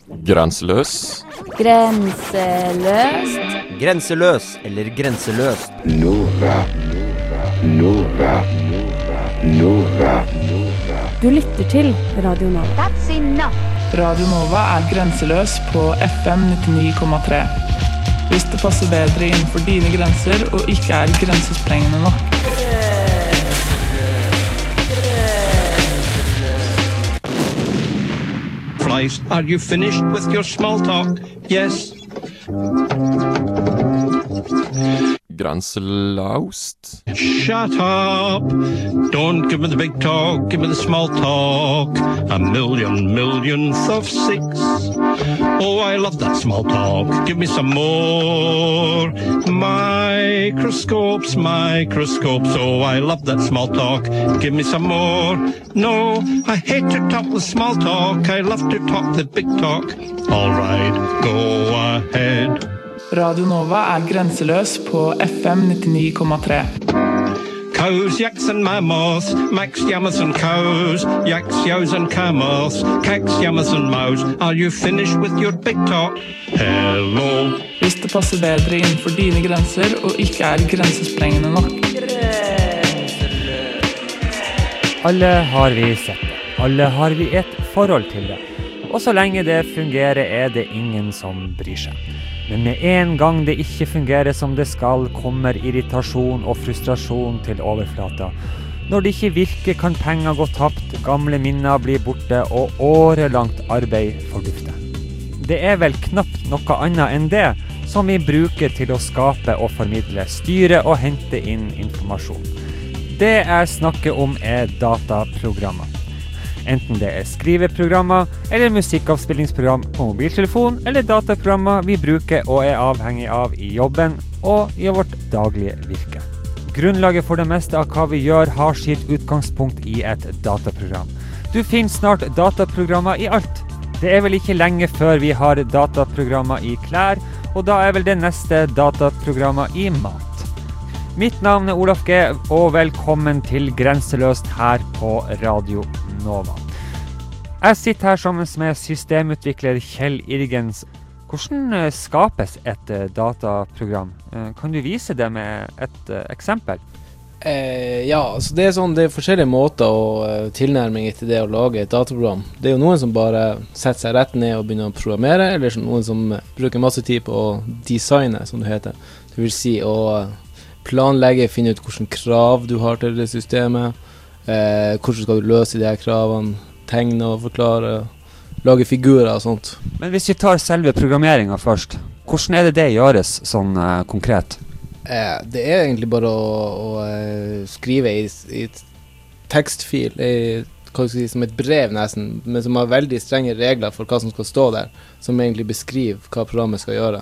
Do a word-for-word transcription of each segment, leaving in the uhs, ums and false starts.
Grenseløs. Grenseløst. Grenseløs eller grenseløst. Nova, Nova, Nova, Nova. Du lytter til Radio Nova. That's enough. Radio Nova er grenseløs på F M nittini komma tre. Hvis det passer bedre innenfor dine grenser og ikke er grensesprengende nok. Flies, are you finished with your small talk? Yes. Grenselaust. Shut up. Don't give me the big talk, give me the small talk. A million millionth of six. Oh, I love that small talk. Give me some more. Microscopes, microscopes. Oh, I love that small talk. Give me some more. No, I hate to talk the small talk. I love to talk the big talk. All right, go ahead. Radio Nova er grenseløs på F M nittini komma tre. Cows, yaks and mammals, Max, yamas and cows, yaks, yows and camels, cats, yamas and mows. Are you finished with your big talk? Hello. Hvis det passer bedre innenfor dine grenser og ikke er grensesprengende nok. Alle har vi sett det. Alle har vi et forhold til det. Og så lenge det fungerer er det ingen som bryr seg. Men med en gang det ikke fungerer som det skal, kommer irritasjon og frustrasjon til overflata. Når det ikke virker, kan penger gå tapt, gamle minner blir borte, og årelangt arbeid fordufte. Det er vel knapt noe annet enn det som vi bruker til å skape og formidle, styre og hente inn informasjon. Det jeg snakker om er dataprogrammer. Enten det er skriveprogrammer, eller musikkavspillingsprogram på mobiltelefon, eller dataprogrammer vi bruker og er avhengig av i jobben og i vårt daglige virke. Grunnlaget for det meste av hva vi gjør har sitt utgangspunkt i et dataprogram. Du finner snart dataprogrammer i alt. Det er vel ikke lenge før vi har dataprogrammer i klær, og da er vel det neste dataprogrammer i mat. Mitt navn er Olaf G, og velkommen til Grenseløst her på Radio Nova. Jeg sitter her sammen med systemutvikler Kjell Irgens. Hvordan skapes et dataprogram? Kan du vise det med et eksempel? Eh, ja, altså det er sånn, det er forskjellige måter og tilnærminger til det å lage et dataprogram. Det er jo noen som bare setter seg rett ned og begynner å programmere, eller noen som bruker masse tid på å designe, som det heter. Det vil si å planlegge, finne ut hvilke krav du har til det systemet, eh, hvordan skal du løse de her kravene, tegne og forklare, lage figurer og sånt. Men hvis vi tar selve programmeringen først, hvordan er det det gjøres sånn eh, konkret? Eh, det er egentlig bare å, å uh, skrive i, i et tekstfil, i, hva skal jeg si, som et brev nesten, men som har veldig strenge regler for hva som skal stå der, som egentlig beskriver hva programmet skal gjøre.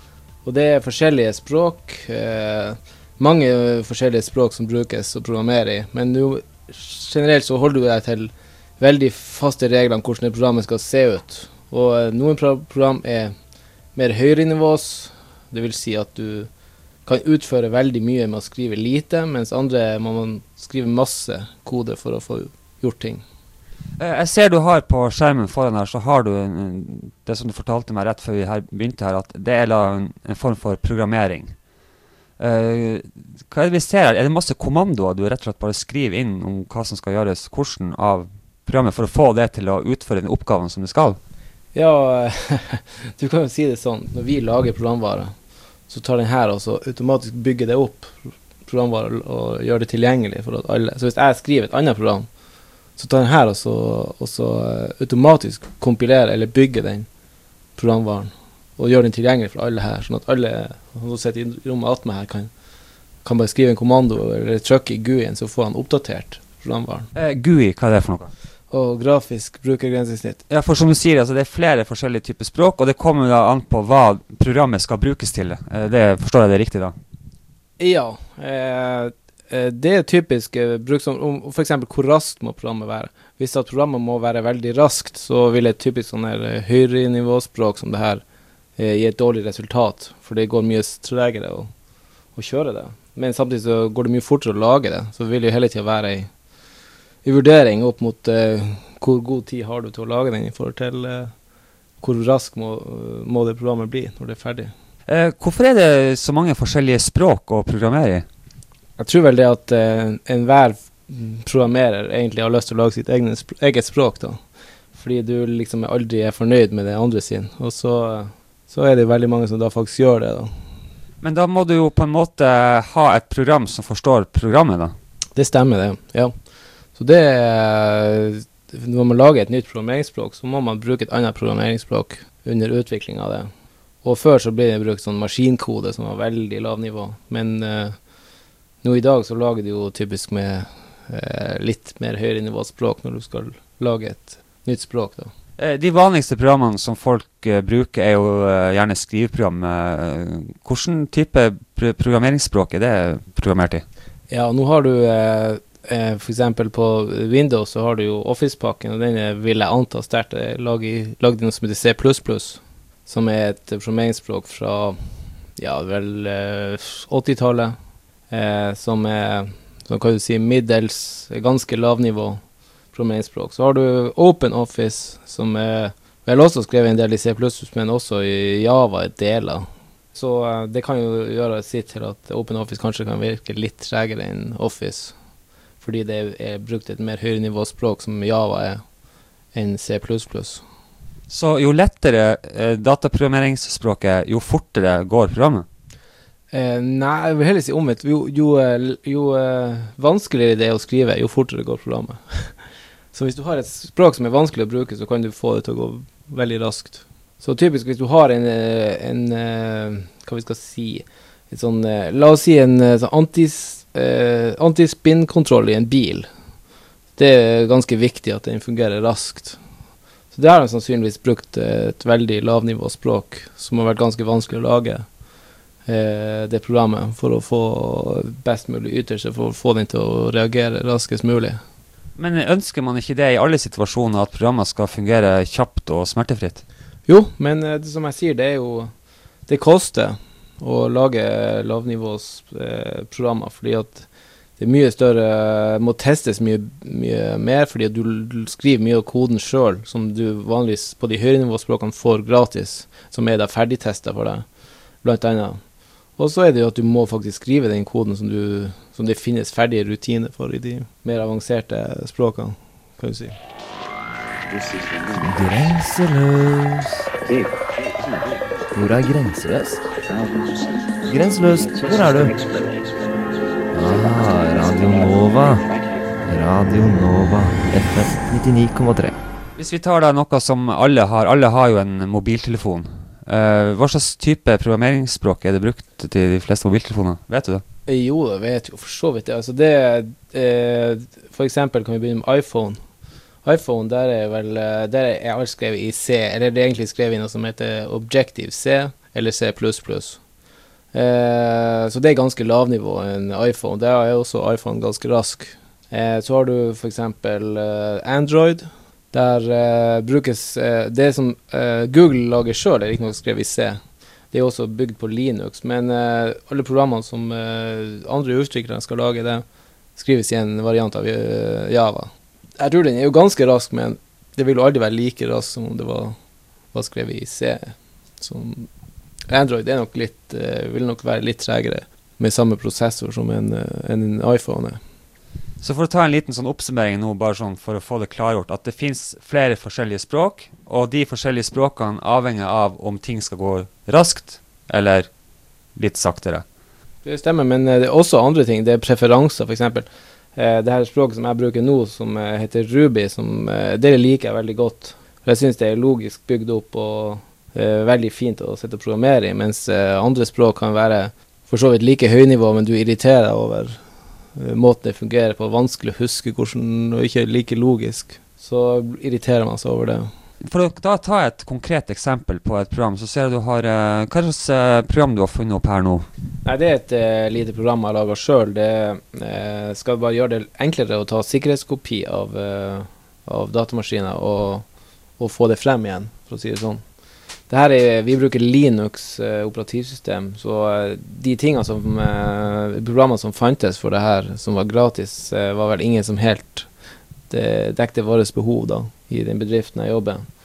Og det er forskjellige språk, eh, mange forskjellige språk som brukes å programmere i, men jo, generelt så holder du deg til veldig faste regler om hvordan programmet skal se ut. Og eh, noen pro- program er mer høyere nivås, det vil si at du kan utføre veldig mye med å skrive lite, mens andre må man skrive masse kode for å få gjort ting. Jeg ser du har på skjermen foran her, så har du det som du fortalte meg rett før vi her begynte her, at det er en, en form for programmering. Uh, hva er det vi ser her? Er det masse kommandoer du rett og slett bare skriver inn om hva som skal gjøres, hvordan av programmet for å få det til å utføre den oppgaven som det skal? Ja, du kan jo si det sånn, når vi lager programvare, så tar den her og så automatisk bygger det opp programvare og gjør det tilgjengelig for at alle. Så hvis jeg skriver et annet program, så tar den her og så, og så automatisk kompilerer eller bygger den programvaren og gjør den tilgjengelig for alle her, sånn at alle som sitter i rommet alt med her kan, kan bare skrive en kommando eller trykke i G U I-en, så får han oppdatert programvaren. Eh, G U I, hva er det for noe? Og grafisk brukergrensesnitt. Ja, for som du sier, altså, det er flere forskjellige typer språk, og det kommer da an på hva programmet skal brukes til. Eh, det forstår jeg det riktig da? Ja, eh, det er typisk eh, bruk som, om, for eksempel hvor raskt må programmet være. Hvis at programmet må være veldig raskt, så vil et typisk sånn her høyere nivåspråk som det her eh, gi et dårlig resultat, for det går mye tregere å, å kjøre det. Men samtidig så går det mye fortere å lage det, så vil det jo hele tiden være i, i vurdering opp mot eh, hvor god tid har du til å lage den i forhold til eh, hvor raskt må, må det programmet bli når det er ferdig. Eh, hvorfor er det så mange forskjellige språk å programmere i? Jeg tror vel det at eh, enhver programmerer egentlig har lyst til å lage sitt egne, sp- eget språk da. Fordi du liksom aldri er fornøyd med det andre sin. Og så, så er det veldig mange som da faktisk gjør det da. Men da må du jo på en måte ha et program som forstår programmet da. Det stemmer det, ja. Så det er, når man lager et nytt programmeringsspråk, så må man bruke et annet programmeringsspråk under utvikling av det. Og før så ble det brukt sånn maskinkode som var veldig lav nivå. Men uh, nå i dag så lager du jo typisk med uh, litt mer høyere nivåspråk når du skal lage et nytt språk da. Eh, de vanligste programmene som folk eh, bruker er jo eh, gjerne skriveprogram. Eh, hvordan type pr- programmeringsspråk er det programmert i? Ja, nå har du eh, eh, for eksempel på Windows så har du jo Office-pakken, og den er, vil jeg anta sterkt laget i noe som heter C plus plus, som er et programmeringsspråk fra ja, vel eh, åttitallet, eh, som er, som kan du si, middels, ganske lavnivå programmeringsspråk. Så har du OpenOffice, som er vel også skrevet en del i C plus plus, men også i Java et deler. Så uh, det kan jo gjøre sitt til at OpenOffice kanskje kan virke litt tregere enn Office, fordi det er brukt et mer høyere nivåspråk som Java er enn C plus plus. Så jo lettere eh, dataprogrammeringsspråket, jo fortere går programmet? Eh, nei, jeg vil heller si omvendt. Jo, jo, jo eh, vanskeligere det er å skrive, jo fortere går programmet. Så hvis du har et språk som er vanskelig å bruke, så kan du få det til å gå veldig raskt. Så typisk hvis du har en, en, en hva vi skal si, et sånn, la oss si en sånn antis, eh, antispinn-kontroll i en bil. Det er ganske viktig at den fungerer raskt. Så det har de sannsynligvis brukt et veldig lavnivåspråk som har vært ganske vanskelig å lage eh, det programmet for å få best mulig ytelse, for å få den til å reagere raskest mulig. Men ønsker man ikke det i alle situasjoner, at programmet skal fungere kjapt og smertefritt? Jo, men eh, det, som jeg sier, det er jo, det koster å lage lavnivås eh, programmer, fordi at det er mye større, må testes mye, mye mer, fordi at du, du skriver mye av koden selv, som du vanligvis på de høyere nivåspråkene får gratis, som er da ferdigtestet for deg, blant annet. Og så er det jo at du må faktisk skrive den koden som, du, som det finnes ferdige rutiner for i de mer avanserte språkene, kan du si. Grenseløs. Hvor er Grenseløs? Grenseløs, hvor er du? Ah, Radio Nova. Radio Nova, F M nittini komma tre. Hvis vi tar da noe som alle har, alle har jo en mobiltelefon. Uh, hva slags type programmeringsspråk er det brukt til de fleste mobiltelefoner? Vet du det? Jo, det vet jo for så vidt. Altså det, eh, for eksempel kan vi begynne med iPhone. iPhone, der er vel, der er alt skrevet i C, eller det er egentlig skrevet i noe som heter Objective-C, eller C plus plus. Eh, så det er ganske lavnivå en iPhone. Der er også iPhone ganske rask. Eh, så har du for eksempel eh, Android. Der eh, brukes eh, det som eh, Google lager selv, er ikke noe skrevet i C. Det er også bygd på Linux, men eh, alle programmene som eh, andre utviklere skal lage, det skrives i en variant av uh, Java. Jeg tror den er jo ganske rask, men det vil jo aldri være like rask som om det var, var skrevet i C. Som Android er nok litt, uh, vil nok være litt tregere med samme prosessor som en, uh, en iPhone er. Så for å ta en liten sånn oppsummering nå, bare sånn for å få det klargjort, at det finnes flere forskjellige språk, og de forskjellige språkene avhenger av om ting skal gå raskt, eller litt saktere. Det stemmer, men det er også andre ting. Det er preferanser, for eksempel. Eh, det her språket som jeg bruker nå, som eh, heter Ruby, som, eh, det liker jeg veldig godt. Jeg synes det er logisk bygd opp og eh, veldig fint å sette og programmere i, mens eh, andre språk kan være for så vidt like høynivå, men du irriterer deg over eh, måten det fungerer på. Vanskelig å huske hvordan, og ikke like logisk. Så irriterer man seg over det. For å da ta et konkret eksempel på et program, så ser du har, uh, hva slags uh, program du har funnet opp her nå? Nei, det er et uh, lite program jeg lager selv. Det uh, skal bare gjøre det enklere å ta sikkerhetskopi av, uh, av datamaskiner og, og få det frem igjen, for å si det sånn. Det her er, vi bruker Linux uh, operativsystem, så uh, de tingene som, uh, programmene som fantes for det her, som var gratis, uh, var vel ingen som helt det dekte våres behov da, i den bedriften jeg jobber.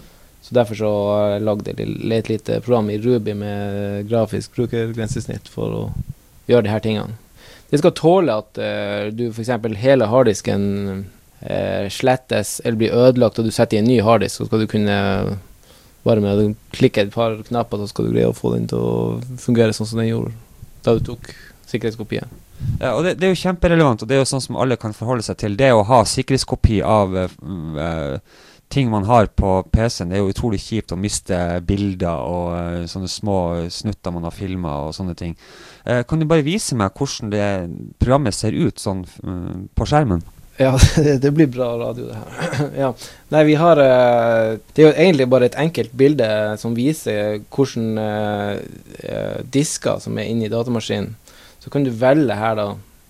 Så derfor så har jeg lagd et, et lite program i Ruby med grafisk brukergrensesnitt for å gjøre de her tingene. Det skal tåle at uh, du for eksempel hele harddisken uh, slettes eller blir ødelagt, og du setter i en ny harddisk, så skal du kunne bare med å klikke et par knapper, så skal du greie å få den til å fungere sånn som den gjorde da du tok sikkerhetskopien. Ja, og det, det er jo kjemperelevant, og det er jo sånn som alle kan forholde seg til. Det å ha sikkerhetskopi av uh, ting man har på P C-en, det er jo utrolig kjipt å miste bilder og uh, sånne små snutter man har filmet og sånne ting. Uh, kan du bare vise meg hvordan det programmet ser ut sånn uh, på skjermen? Ja, det, det blir bra radio det her. Ja. Nei, vi har, uh, det er jo egentlig bare et enkelt bilde som viser hvordan uh, disker som er inne i datamaskinen. Så kan du velge her da,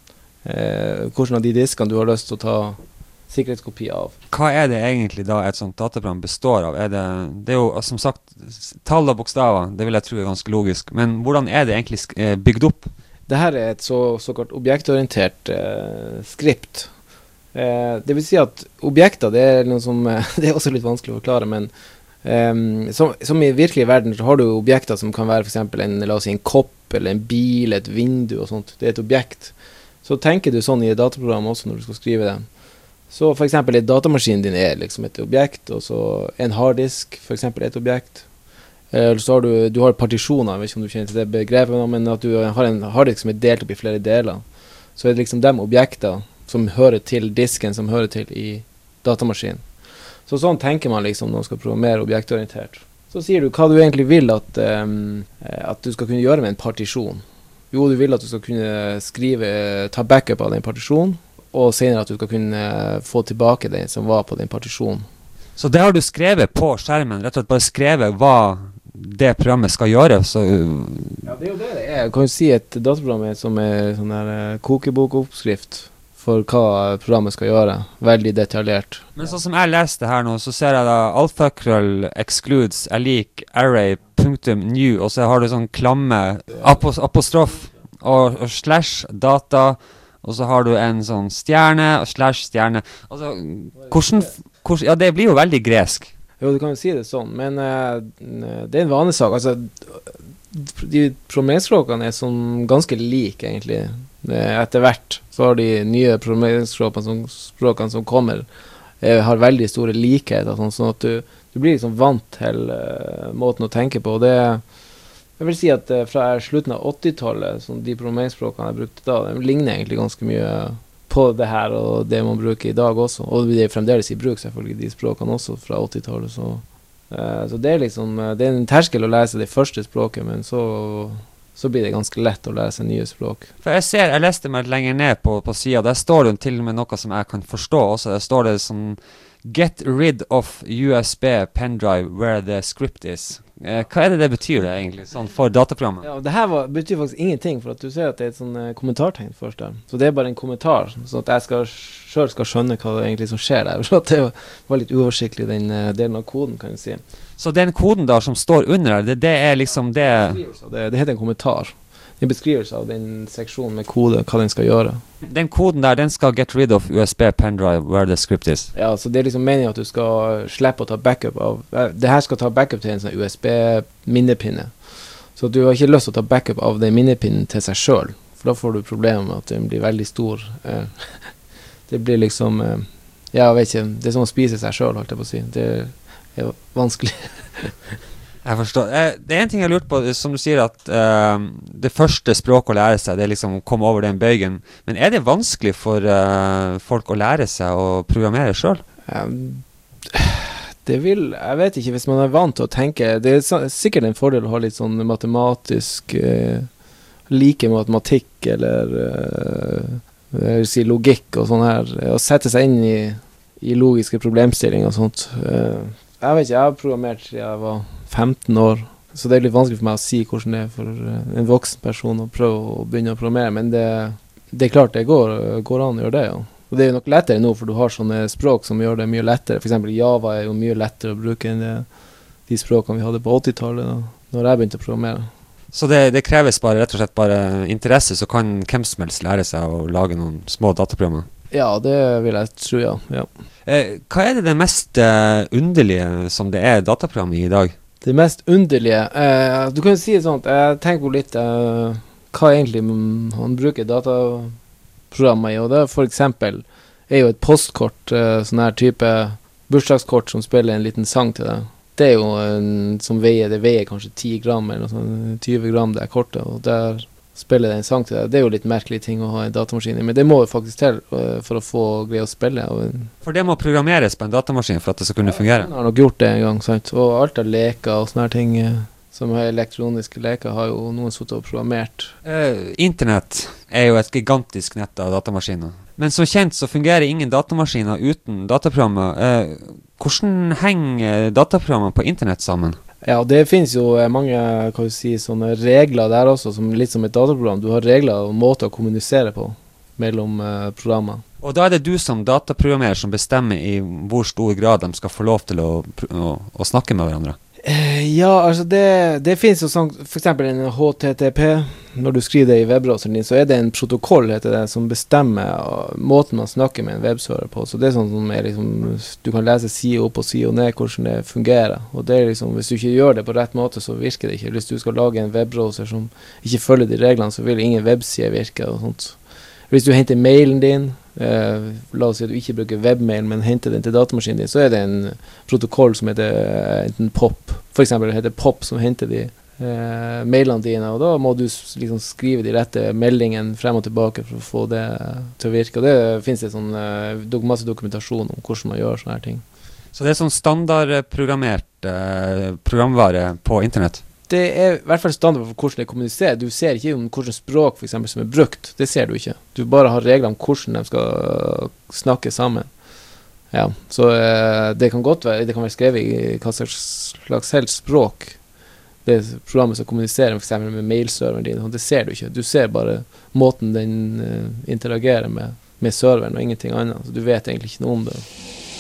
uh, hvordan av de diskene du har lyst til å ta sikkerhetskopi av. Hva er det egentlig da et sånt dataprogram består av? Er det, det er jo som sagt tall og bokstaver, det vil jeg tro er ganske logisk, men hvordan er det egentlig sk- bygd opp? Dette er et så, såkalt objektorientert uh, skript. Uh, det vil si at objekter, det er, noe som, uh, det er også litt vanskelig å forklare, men um, som, som i virkelig verden så har du objekter som kan være for eksempel en, la oss si, en kopp, eller en bil, et vindu og sånt. Det er et objekt. Så tenker du sånn i et dataprogram også når du skal skrive det. Så for eksempel et datamaskin din er liksom et objekt, og så en harddisk for eksempel et objekt. Eller så har du, du har partisjoner, jeg vet ikke om du kjenner til det begrepet, men at du har en harddisk som er delt opp i flere deler. Så er det liksom de objekter som hører til disken, som hører til i datamaskinen. Så sånn tenker man liksom når man skal programmere objektorientert. Så sier du hva du egentlig vil at, um, at du skal kunne gjøre med en partisjon. Jo, du vil at du skal kunne skrive, ta backup av den partisjonen, og senere at du skal kunne få tilbake den som var på den partisjonen. Så det har du skrevet på skjermen, rett og slett bare skrevet hva det programmet skal gjøre, så... Ja, det er jo det det er. Jeg kan jo si et dataprogram som er sånn der kokebokoppskrift for hva programmet skal gjøre. Veldig detaljert. Men sånn som jeg leste her nå, så ser jeg da alfakrøll excludes er lik array punktum new, og så har du sånn klamme apos- apostrof og, og slash data, og så har du en sånn stjerne og slash stjerne. Altså, hvordan, hvordan... Ja, det blir jo veldig gresk. Jo, du kan jo si det sånn, men uh, det er en vanesak. Altså, de programmeringsspråkene er sånn ganske like, egentlig. Etter hvert så har de nye programmeringsspråkene som, språkene som kommer, eh, har veldig store likheter, sånn, sånn at du, du blir liksom vant til uh, måten å tenke på. Og det, jeg vil si at uh, fra slutten av åttitallet, sånn, de programmeringsspråkene jeg brukte da, de ligner egentlig ganske mye på det her og det man bruker i dag også. Og det er fremdeles i bruk selvfølgelig, de språkene også fra åttitallet. Så, uh, så det er liksom, uh, det er en terskel å lære seg det første språket, men så... så blir det ganske lett å lære seg nye språk. For jeg ser, jeg leste meg lenger ned på, på siden, der står det til og med noe som jeg kan forstå også. Der står det sånn, get rid of U S B pendrive where the script is. Eh, hva er det det betyr det egentlig, sånn for dataprogrammet? Ja, det her var, betyr faktisk ingenting, for at du ser at det er et sånn uh, kommentartegn først der. Så det er bare en kommentar, så at jeg skal, selv skal skjønne hva det egentlig som skjer der. Så at det var litt uoversiktlig, den uh, delen av koden, kan jeg si. Så den koden da som står under der, det, det er liksom det... det... Det heter en kommentar. Det er beskrivelse av den seksjonen med kode, hva den skal gjøre. Den koden der, den skal get rid of U S B pendrive where the script is. Ja, så det er liksom meningen at du skal slippe å ta backup av... Det her skal ta backup til en sånn U S B-minnepinne. Så du har ikke lyst til å ta backup av den minnepinnen til seg selv, for da får du problemer med at den blir veldig stor. Det blir liksom... Ja, jeg vet ikke, det er som å spise seg selv, holdt jeg på å si. Det er vanskelig. Jeg forstår. Eh, det er en ting jeg har lurt på, som du sier at eh, det første språket å lære seg, det er liksom å komme over den bøygen. Men er det vanskelig for eh, folk å lære seg å programmere selv? Um, det vil, jeg vet ikke, hvis man er vant til å tenke, det er så, sikkert en fordel å ha litt sånn matematisk, eh, like matematikk, eller eh, jeg vil si logikk og sånn her, og sette seg inn i, i logiske problemstillinger og sånt. Eh, jeg vet ikke, jeg har programmert siden jeg var femten år, så det er litt vanskelig for meg å si hvordan det er for en voksen person å prøve å begynne å programmere, men det, det er klart det går, går an å gjøre det, ja. Og det er jo nok lettere nå, for du har sånne språk som gjør det mye lettere. For eksempel Java er jo mye lettere å bruke enn det, de språkene vi hadde på åttitallet, da, når jeg begynte å programmere. Så det, det kreves bare, rett og slett bare interesse, så kan hvem som helst lære seg å lage noen små dataprogrammer? Ja, det vil jeg tro, ja. ja. Eh, hva er det det mest eh, underlige som det er dataprogram i dag? Det mest underlige, eh, du kan jo si det sånn, jeg tenker på litt eh, hva egentlig man bruker dataprogrammer i, og det er for eksempel er jo et postkort, eh, sånn her type bursdagskort som spiller en liten sang til deg. Det er jo en som veier, det veier kanskje ti gram eller noe sånt, tyve gram det er kortet, og der spiller det en sang til deg. Det er jo litt merkelig ting å ha en datamaskin i, men det må jo faktisk til uh, for å få greie å spille. Og, for det må programmeres på en datamaskin for at det skal kunne fungere? Jeg har nok gjort det en gang, sant? Og alt av leker og sånne her ting, uh, som er elektroniske leker, har jo noen suttet og programmert. Uh, Internett er jo et gigantisk nett av datamaskiner. Men som kjent så fungerer ingen datamaskiner uten dataprogrammer. Uh, hvordan henger dataprogrammer på internett sammen? Ja, det finnes jo mange, kan du si, sånne regler der også, som litt som et dataprogram. Du har regler og måter å kommunisere på mellom uh, programmer. Og da er det du som dataprogrammerer som bestemmer i hvor stor grad de skal få lov til å, å, å snakke med hverandre? Uh, ja, altså det, det finnes jo sånn, for eksempel en H T T P, når du skriver det i webbrowseren din, så er det en protokoll, heter det, som bestemmer uh, måten man snakker med en webserver på. Så det er sånn som er liksom, du kan lese side opp og side ned hvordan det fungerer. Og det er liksom, hvis du ikke gjør det på rett måte, så virker det ikke. Hvis du skal lage en webbrowser som ikke følger de reglene, så vil ingen webside virke og sånt. Hvis du henter mailen din, eh, la oss si at du ikke bruker webmail, men henter den til datamaskinen din, så er det en protokoll som heter eh, enten POP. For eksempel heter POP som henter de eh, mailene dine, og da må du liksom skrive de rette meldingene frem og tilbake for å få det til å virke. Og det finnes det sånn, eh, masse dokumentasjon om hvordan man gjør sånne her ting. Så det er sånn standardprogrammert eh, programvare på internett? Det er i hvert fall standard for hvordan det kommuniserer. Du ser ikke om hvordan språk for eksempel som er brukt. Det ser du ikke. Du bare har regler om hvordan de skal snakke sammen. Ja, så eh, det kan godt være, det kan være skrevet i hva slags helt språk det programmet skal kommunisere for eksempel med mailserveren din. Det ser du ikke. Du ser bare måten den uh, interagerer med, med serveren og ingenting annet. Så du vet egentlig ikke noe om det.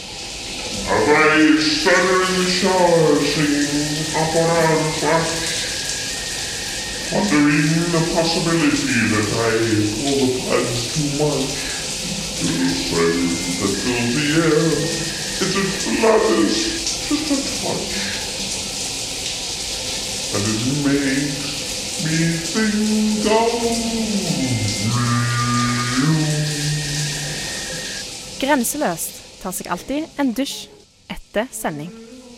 As I stand in the shower singing up on our back, wondering the possibility that I overplanned too much. To the friends that fill the air, it's a flutters, just a touch. And it makes me think of you. Grenseløst tar seg alltid en dusj etter sending.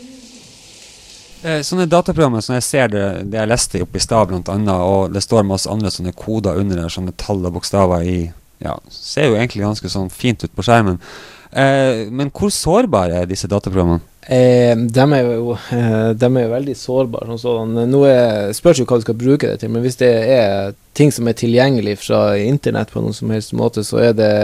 Eh, sånne dataprogrammer som jeg ser det, det jeg leste oppe i stad blant annet, og det står masse andre sånne koder under der, sånne tall og bokstaver i, ja, ser jo egentlig ganske sånn fint ut på skjermen. Eh, men hvor sårbare er disse dataprogrammene? Eh, de, er jo, eh, de er jo veldig sårbare. Sånn. Nå er, spørs jo hva du skal bruke det til, men hvis det er ting som er tilgjengelig fra internett på noen som helst måte, så er det,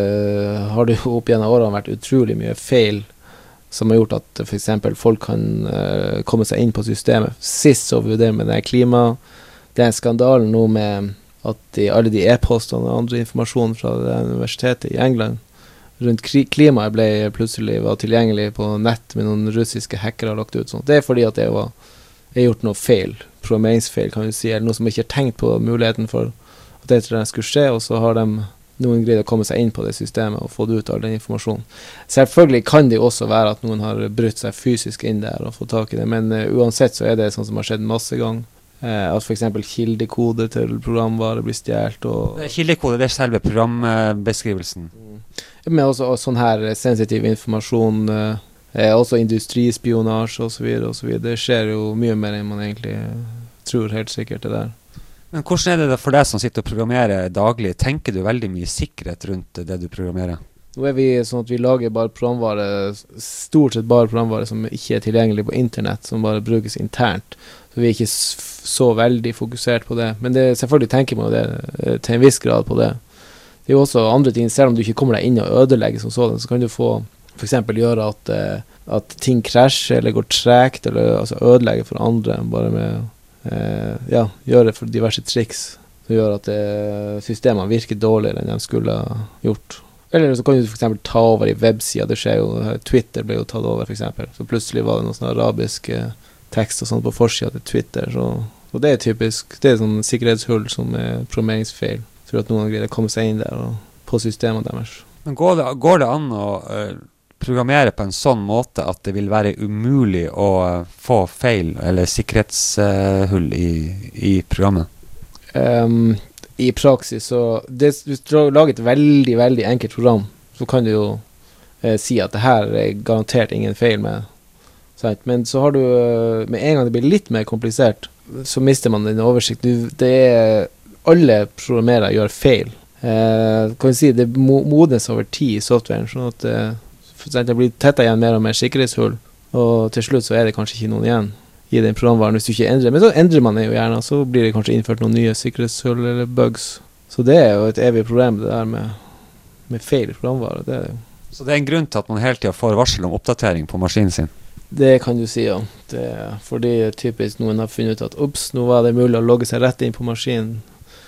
har det jo opp gjennom årene vært utrolig mye feil som har gjort at for eksempel folk kan uh, komme seg inn på systemet. Sist så vi det med det klima. Det er en skandal nå med at de, alle de e-postene og andre informasjon fra det universitetet i England rundt klimaet ble plutselig var tilgjengelig på nett med noen russiske hackere lagt ut. Sånt. Det er fordi at det var er gjort noe feil, programmeringsfeil kan vi si, eller noe som ikke har tenkt på muligheten for at det skulle skje, og så har de noen greid å komme seg inn på det systemet og få ut all den informasjonen. Selvfølgelig kan det også være at noen har brutt seg fysisk inn der og fått tak i det, men uh, uansett så er det sånn som har skjedd masse gang. Uh, at for eksempel kildekode til programvare blir stjert. Og kildekode, det er selve programbeskrivelsen. Mm. Men også og sånn her sensitiv informasjon, uh, uh, også industrispionasje og så videre og så videre. Det skjer jo mye mer enn man egentlig tror helt sikkert det der. Men hvordan er det for deg som sitter og programmerer daglig? Tenker du veldig mye sikkerhet rundt det du programmerer? Nå er vi sånn at vi lager bare programvare, stort sett bare programvare som ikke er tilgjengelig på internett, som bare brukes internt. Så vi er ikke så veldig fokusert på det. Men det, selvfølgelig tenker man det til en viss grad på det. Det er jo også andre ting, selv om du ikke kommer deg inn og ødelegger som sådan, så kan du få for eksempel gjøre at, at ting krasjer eller går tregt, eller altså ødelegger for andre, bare med Uh, ja, gjøre for diverse triks som gjør at uh, systemene virker dårligere enn de skulle ha gjort. Eller så kan du for eksempel ta over i websida. Det skjer jo, Twitter ble jo tatt over for eksempel. Så plutselig var det noen sånn arabisk uh, tekst og sånt på forsida til Twitter. Så, så det er typisk, det er sånn sikkerhetshull som er programmeringsfeil. For at noen greier å komme seg inn der og på systemet deres. Men går det, går det an å uh, programmere på en sånn måte at det vil være umulig å få feil eller sikkerhetshull i, i programmet? Um, I praksis så det, hvis du lager et veldig, veldig enkelt program, så kan du jo eh, si at det her er garantert ingen feil med. Sant? Men så har du, med en gang det blir litt mer komplisert, så mister man den oversikten. Det er, alle programmerere gjør feil. Eh, kan vi si, det modnes over tid i softwaren, sånn at eh, for eksempel, det blir tettet igjen mer og mer sikkerhetshull, og til slutt så er det kanskje ikke noen igjen i den programvaren hvis du ikke endrer. Men så endrer man det jo gjerne, og så blir det kanskje innført noen nye sikkerhetshull eller bugs. Så det er jo et evig problem, det der med, med feil i programvare. Det er jo. Så det er en grunn til at man hele tiden får varsel om oppdatering på maskinen sin? Det kan du si, ja. Det er fordi typisk noen har funnet ut at ups, nå var det mulig å logge seg rett inn på maskinen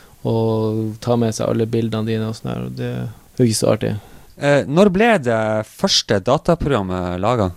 og ta med seg alle bildene dine og sånn her, og det er jo ikke så artig. Eh, når ble det første dataprogrammet laget?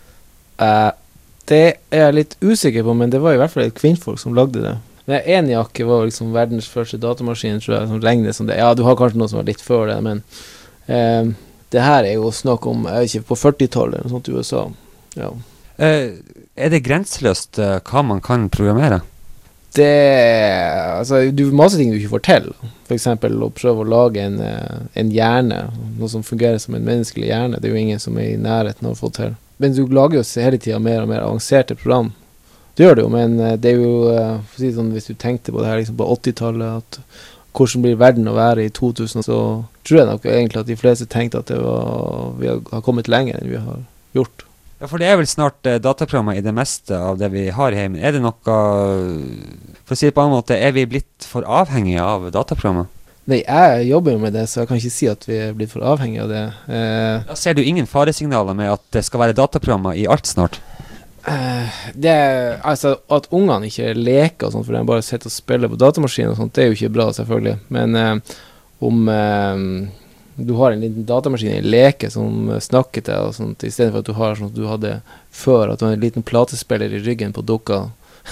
Eh, det er jeg litt usikker på, men det var i hvert fall et kvinnfolk som lagde det. Men ENIAC var liksom verdens første datamaskin, tror jeg, som regnes som det. Ja, du har kanskje noe som var litt før det, men eh, det her er jo snakk om, jeg vet ikke, på førtitallet eller noe sånt i U S A. Ja. Eh, er det grenseløst eh, hva man kan programmere? Det, altså, du masse ting du ikke får til. For eksempel å prøve å lage en, en hjerne, noe som fungerer som en menneskelig hjerne. Det er jo ingen som er i nærheten av å få til. Men du lager jo hele tiden mer og mer avanserte program. Det gjør det jo, men det er jo, for å si sånn, hvis du tenkte på det her liksom på åttitallet, at hvordan blir verden å være i to tusen, så tror jeg nok egentlig at de fleste tenkte at det var, vi har kommet lenger enn vi har gjort. Ja, for det er vel snart eh, dataprogrammer i det meste av det vi har hjemme. Er det noe, for å si det på en måte, er vi blitt for avhengige av dataprogrammer? Nei, jeg jobber jo med det, så jeg kan ikke si at vi er blitt for avhengige av det. Eh, da ser du ingen faresignaler med at det skal være dataprogrammer i alt snart? Eh, det er, altså, at ungene ikke leker og sånt, for de bare sitter og spiller på datamaskinen og sånt, det er jo ikke bra selvfølgelig. Men eh, om... Eh, du har en liten datamaskin i leke som snakker til og sånt, i stedet for at du har sånn at du hadde før, at du har en liten platespiller i ryggen på dukka.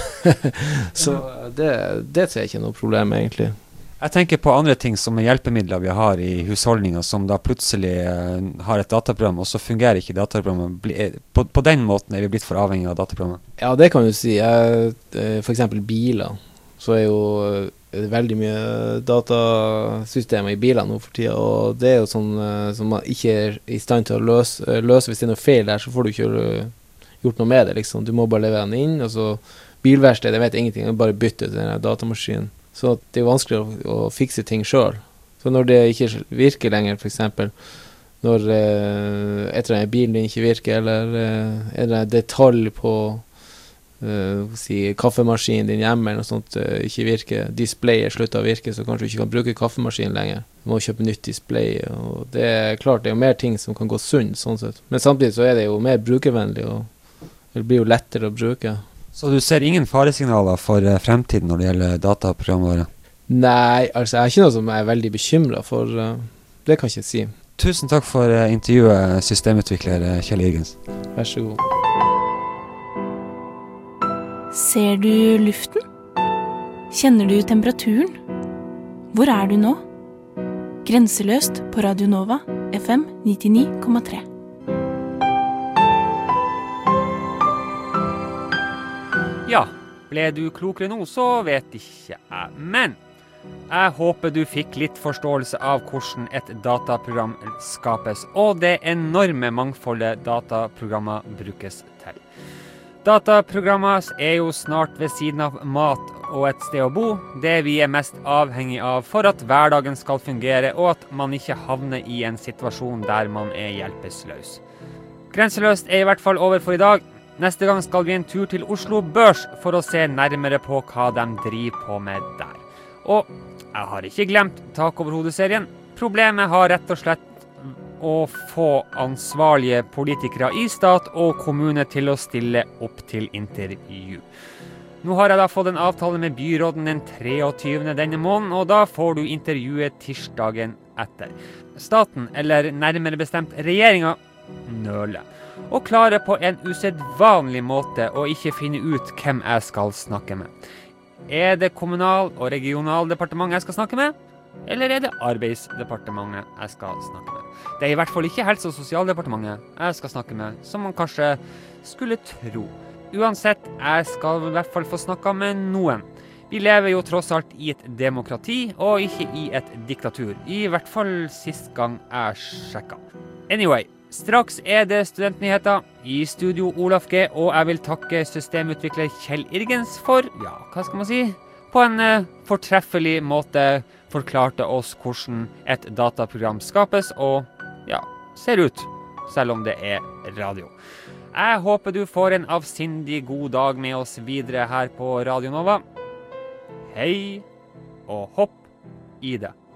Så det, det ser jeg ikke noe problem med, egentlig. Jeg tenker på andre ting som er hjelpemidler vi har i husholdninger, som da plutselig uh, har et dataprogram, og så fungerer ikke dataprogrammet. På, på den måten er vi blitt for avhengig av dataprogrammet. Ja, det kan du si. Jeg, for eksempel biler, så er jo det er veldig mye datasystemer i bilene nå for tida, og det er jo sånn uh, som man ikke er i stand til å løse, uh, løse. Hvis det er noe feil der, så får du ikke uh, gjort noe med det, liksom. Du må bare levere den inn, og så bilverksted, det vet ingenting, det bare bytte til den datamaskinen. Så det er vanskelig å, å fikse ting selv. Så når det ikke virker lenger, for eksempel, når uh, et eller annet bilen din ikke virker, eller uh, en eller annen detalj på Uh, si, kaffemaskinen din hjemme eller noe sånt uh, ikke virker, displayet slutter å virke, så kanskje du ikke kan bruke kaffemaskinen lenger. Du må kjøpe nytt display, og det er klart det er jo mer ting som kan gå sunn sånn sett. Men samtidig så er det jo mer brukervennlig, og det blir jo lettere å bruke. Så du ser ingen faresignaler for uh, fremtiden når det gjelder dataprogrammet våre? Nei, altså jeg er ikke noe som jeg er veldig bekymret for, uh, det kan jeg ikke si. Tusen takk for uh, intervjuet, systemutvikler uh, Kjell Jørgens. Vær så god. Ser du luften? Kjenner du temperaturen? Hvor er du nå? Grenseløst på Radio Nova, F M nittini komma tre. Ja, ble du klokere nå, så vet ikke jeg. Men jeg håper du fikk litt forståelse av hvordan et dataprogram skapes, og det enorme mangfoldet dataprogrammer brukes til. Dataprogrammer er jo snart ved siden av mat og et sted å bo, det vi er mest avhengig av for at hverdagen skal fungere, og at man ikke havner i en situasjon der man er hjelpeløs. Grenseløst er i hvert fall over for i dag. Neste gang skal vi en tur til Oslo Børs for å se nærmere på hva de driver på med der. Og jeg har ikke glemt tak over hodet-serien. Problemet har rett og slett å få ansvarlige politikere i stat og kommune til å stille opp til intervju. Nå har jeg da fått en avtale med byråden den treogtyvende denne måneden, og da får du intervjuet tirsdagen etter. Staten, eller nærmere bestemt regjeringen, nøler. Og klarer på en usedvanlig måte å ikke finne ut hvem jeg skal snakke med. Er det kommunal- og regionaldepartementet jeg skal snakke med? Eller er det arbeidsdepartementet jeg skal snakke med? Det er i hvert fall ikke Helse- og sosialdepartementet jeg skal snakke med, som man kanskje skulle tro. Uansett, jeg skal i hvert fall få snakka med noen. Vi lever jo tross alt i et demokrati, og ikke i et diktatur. I hvert fall sist gang jeg sjekka. Anyway, straks er det studentnyheter i studio Olaf G, og jeg vil takke systemutvikler Kjell Irgens for, ja, hva skal man si, på en uh, fortreffelig måte forklarte oss hvordan et dataprogram skapes og, ja, ser ut, selv om det er radio. Jeg håper du får en avsindig god dag med oss videre her på Radio Nova. Hei, og hopp i det.